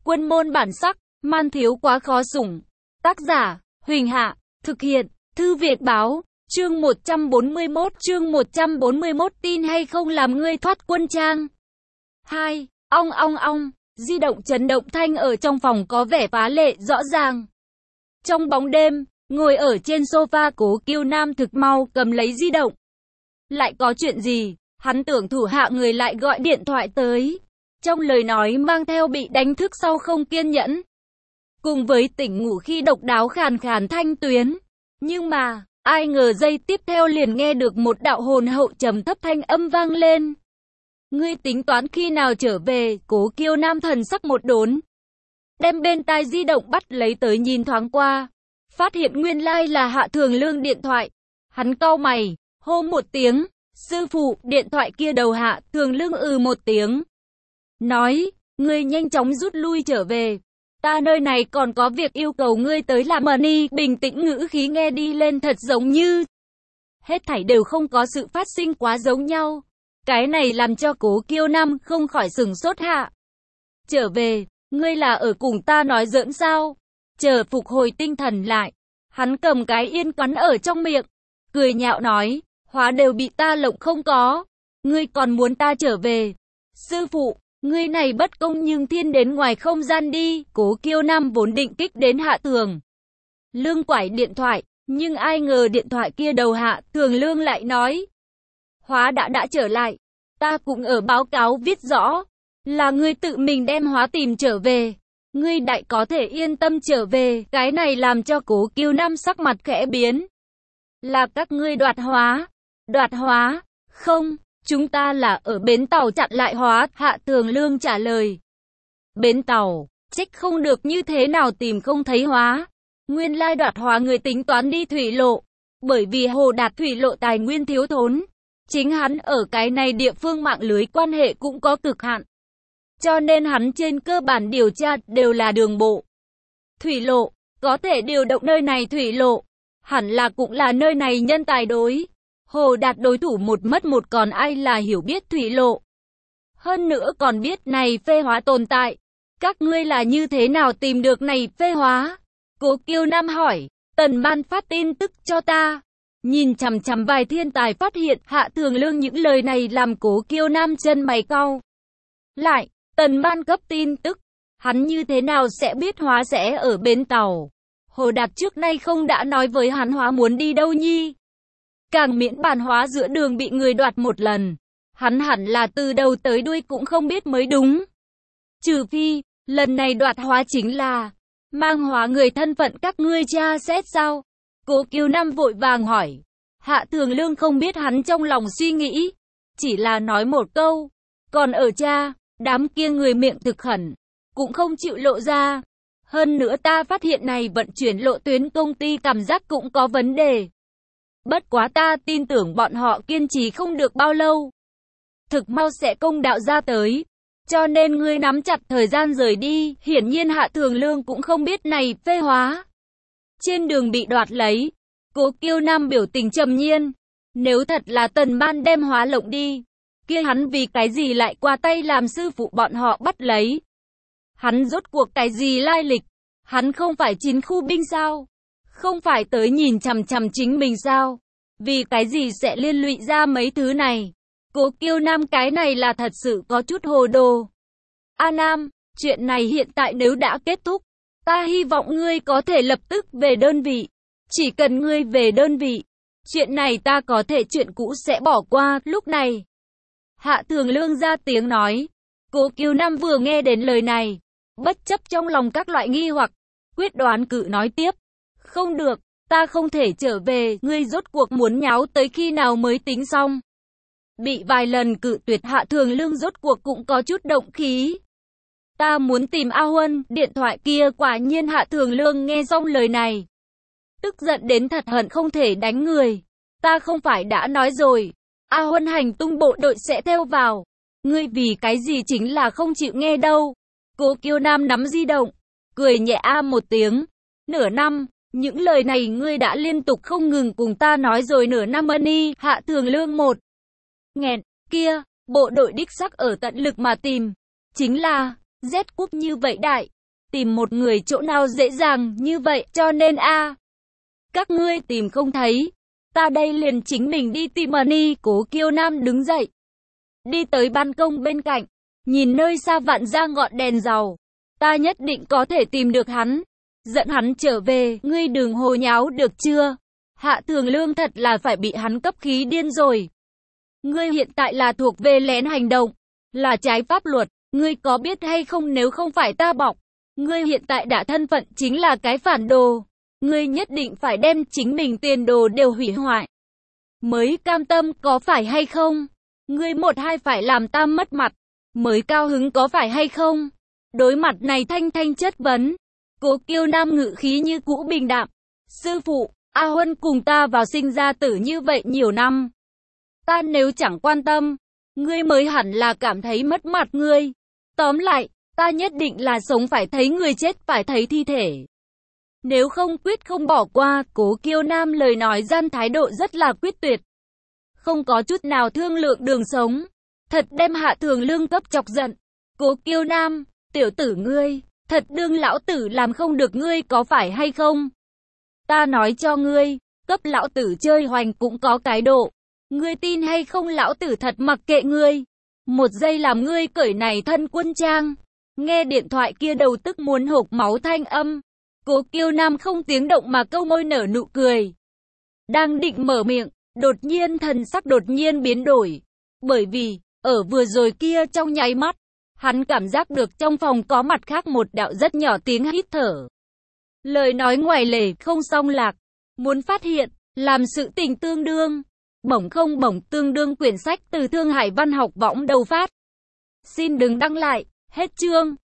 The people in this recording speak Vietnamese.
Quân môn bản sắc, man thiếu quá khó sủng. Tác giả, Huỳnh Hạ, thực hiện, Thư Việt Báo, chương 141 tin hay không làm ngươi thoát quân trang. 2. Ong ong ong, di động chấn động thanh ở trong phòng có vẻ phá lệ rõ ràng. Trong bóng đêm, ngồi ở trên sofa Cố Kiêu Nam thực mau cầm lấy di động. Lại có chuyện gì? Hắn tưởng thủ hạ người lại gọi điện thoại tới. Trong lời nói mang theo bị đánh thức sau không kiên nhẫn. Cùng với tỉnh ngủ khi độc đáo khàn khàn thanh tuyến. Nhưng mà, ai ngờ giây tiếp theo liền nghe được một đạo hồn hậu trầm thấp thanh âm vang lên. Ngươi tính toán khi nào trở về? Cố Kiêu Nam thần sắc một đốn. Đem bên tai di động bắt lấy tới nhìn thoáng qua. Phát hiện nguyên lai là Hạ Thường Lương điện thoại. Hắn cau mày, hô một tiếng. Sư phụ, điện thoại kia đầu Hạ Thường Lương một tiếng. Nói, ngươi nhanh chóng rút lui trở về. Ta nơi này còn có việc yêu cầu ngươi tới làm. Money bình tĩnh, ngữ khí nghe đi lên thật giống như hết thảy đều không có sự phát sinh quá giống nhau. Cái này làm cho Cố Kiêu Nam không khỏi sửng sốt. Hạ trở về, ngươi là ở cùng ta nói giỡn sao? Chờ phục hồi tinh thần lại, hắn cầm cái yên cắn ở trong miệng, cười nhạo nói, hóa đều bị ta lộng không có, ngươi còn muốn ta trở về? Sư phụ, ngươi này bất công nhưng thiên đến ngoài không gian đi. Cố Kiêu Nam vốn định kích đến Hạ Thường Lương quải điện thoại, nhưng ai ngờ điện thoại kia đầu Hạ Thường Lương lại nói, hóa đã trở lại, ta cũng ở báo cáo viết rõ, là ngươi tự mình đem hóa tìm trở về, ngươi đại có thể yên tâm trở về. Cái này làm cho Cố Kiêu Nam sắc mặt khẽ biến. Là các ngươi đoạt hóa? Đoạt hóa? Không, chúng ta là ở bến tàu chặn lại hóa. Hạ Thường Lương trả lời. Bến tàu, trách không được như thế nào tìm không thấy hóa. Nguyên lai đoạt hóa người tính toán đi thủy lộ, bởi vì Hồ Đạt thủy lộ tài nguyên thiếu thốn. Chính hắn ở cái này địa phương mạng lưới quan hệ cũng có cực hạn. Cho nên hắn trên cơ bản điều tra đều là đường bộ. Thủy lộ, có thể điều động nơi này thủy lộ, hẳn là cũng là nơi này nhân tài đối. Hồ Đạt đối thủ một mất một, còn ai là hiểu biết thủy lộ. Hơn nữa còn biết này phê hóa tồn tại. Các ngươi là như thế nào tìm được này phê hóa? Cố Kiêu Nam hỏi. Tần Ban phát tin tức cho ta. Nhìn chằm chằm vài thiên tài phát hiện Hạ Thường Lương, những lời này làm Cố Kiêu Nam chân mày cau lại. Tần Ban cấp tin tức, hắn như thế nào sẽ biết hóa sẽ ở bến tàu? Hồ Đạt trước nay không đã nói với hắn hóa muốn đi đâu nhi? Càng miễn bàn hóa giữa đường bị người đoạt một lần, hắn hẳn là từ đầu tới đuôi cũng không biết mới đúng. Trừ phi, lần này đoạt hóa chính là mang hóa người thân phận các ngươi tra xét sao? Cố Kiêu Nam vội vàng hỏi. Hạ Thường Lương không biết hắn trong lòng suy nghĩ, chỉ là nói một câu, còn ở cha. Đám kia người miệng thực khẩn, cũng không chịu lộ ra. Hơn nữa ta phát hiện này vận chuyển lộ tuyến công ty cảm giác cũng có vấn đề. Bất quá ta tin tưởng bọn họ kiên trì không được bao lâu, thực mau sẽ công đạo ra tới. Cho nên ngươi nắm chặt thời gian rời đi. Hiển nhiên Hạ Thường Lương cũng không biết này phê hóa trên đường bị đoạt lấy. Cố Kiêu Nam biểu tình trầm nhiên. Nếu thật là Tần Ban đem hóa lộng đi, kia hắn vì cái gì lại qua tay làm sư phụ bọn họ bắt lấy? Hắn rốt cuộc cái gì lai lịch? Hắn không phải chiến khu binh sao? Không phải tới nhìn chằm chằm chính mình sao? Vì cái gì sẽ liên lụy ra mấy thứ này? Cố Kiêu Nam cái này là thật sự có chút hồ đồ. A Nam, chuyện này hiện tại nếu đã kết thúc, ta hy vọng ngươi có thể lập tức về đơn vị. Chỉ cần ngươi về đơn vị, chuyện này ta có thể chuyện cũ sẽ bỏ qua. Lúc này Hạ Thường Lương ra tiếng nói. Cố Kiêu Nam vừa nghe đến lời này, bất chấp trong lòng các loại nghi hoặc, quyết đoán cự nói tiếp. Không được, ta không thể trở về. Ngươi rốt cuộc muốn nháo tới khi nào mới tính xong? Bị vài lần cự tuyệt, Hạ Thường Lương rốt cuộc cũng có chút động khí. Ta muốn tìm A Huân. Điện thoại kia quả nhiên Hạ Thường Lương nghe xong lời này, tức giận đến thật hận không thể đánh người. Ta không phải đã nói rồi, A Huân hành tung bộ đội sẽ theo vào. Ngươi vì cái gì chính là không chịu nghe đâu? Cố Kiêu Nam nắm di động, cười nhẹ một tiếng. Nửa năm, những lời này ngươi đã liên tục không ngừng cùng ta nói rồi nửa năm. Money. Hạ Thường Lương một nghẹn, kia, bộ đội đích sắc ở tận lực mà tìm. Chính là, Z quốc như vậy đại, tìm một người chỗ nào dễ dàng như vậy, cho nên các ngươi tìm không thấy. Ta đây liền chính mình đi tìm Ni. Cố Kiêu Nam đứng dậy, đi tới ban công bên cạnh, nhìn nơi xa vạn ra ngọn đèn dầu. Ta nhất định có thể tìm được hắn, dẫn hắn trở về, ngươi đừng hồ nháo được chưa? Hạ Thường Lương thật là phải bị hắn cấp khí điên rồi. Ngươi hiện tại là thuộc về lén hành động, là trái pháp luật, ngươi có biết hay không, nếu không phải ta bọc, ngươi hiện tại đã thân phận chính là cái phản đồ. Ngươi nhất định phải đem chính mình tiền đồ đều hủy hoại mới cam tâm, có phải hay không? Ngươi một hai phải làm ta mất mặt mới cao hứng, có phải hay không? Đối mặt này Thanh Thanh chất vấn, Cố Kiêu Nam ngự khí như cũ bình đạm. Sư phụ, A Huân cùng ta vào sinh ra tử như vậy nhiều năm. Ta nếu chẳng quan tâm, ngươi mới hẳn là cảm thấy mất mặt ngươi. Tóm lại, ta nhất định là sống phải thấy người chết, phải thấy thi thể. Nếu không quyết không bỏ qua. Cố Kiêu Nam lời nói gian thái độ rất là quyết tuyệt, không có chút nào thương lượng đường sống, thật đem Hạ Thường Lương cấp chọc giận. Cố Kiêu Nam, tiểu tử ngươi, thật đương lão tử làm không được ngươi có phải hay không? Ta nói cho ngươi, cấp lão tử chơi hoành cũng có cái độ. Ngươi tin hay không, lão tử thật mặc kệ ngươi. Một giây làm ngươi cởi này thân quân trang. Nghe điện thoại kia đầu tức muốn hộc máu thanh âm, Cố Kiêu Nam không tiếng động mà câu môi nở nụ cười. Đang định mở miệng, đột nhiên thần sắc đột nhiên biến đổi. Bởi vì, ở vừa rồi kia trong nháy mắt, hắn cảm giác được trong phòng có mặt khác một đạo rất nhỏ tiếng hít thở. Lời nói ngoài lề không song lạc, muốn phát hiện, làm sự tình tương đương. Bổng không bổng tương đương quyển sách từ Thương Hải Văn Học Võng đầu phát. Xin đừng đăng lại, hết chương.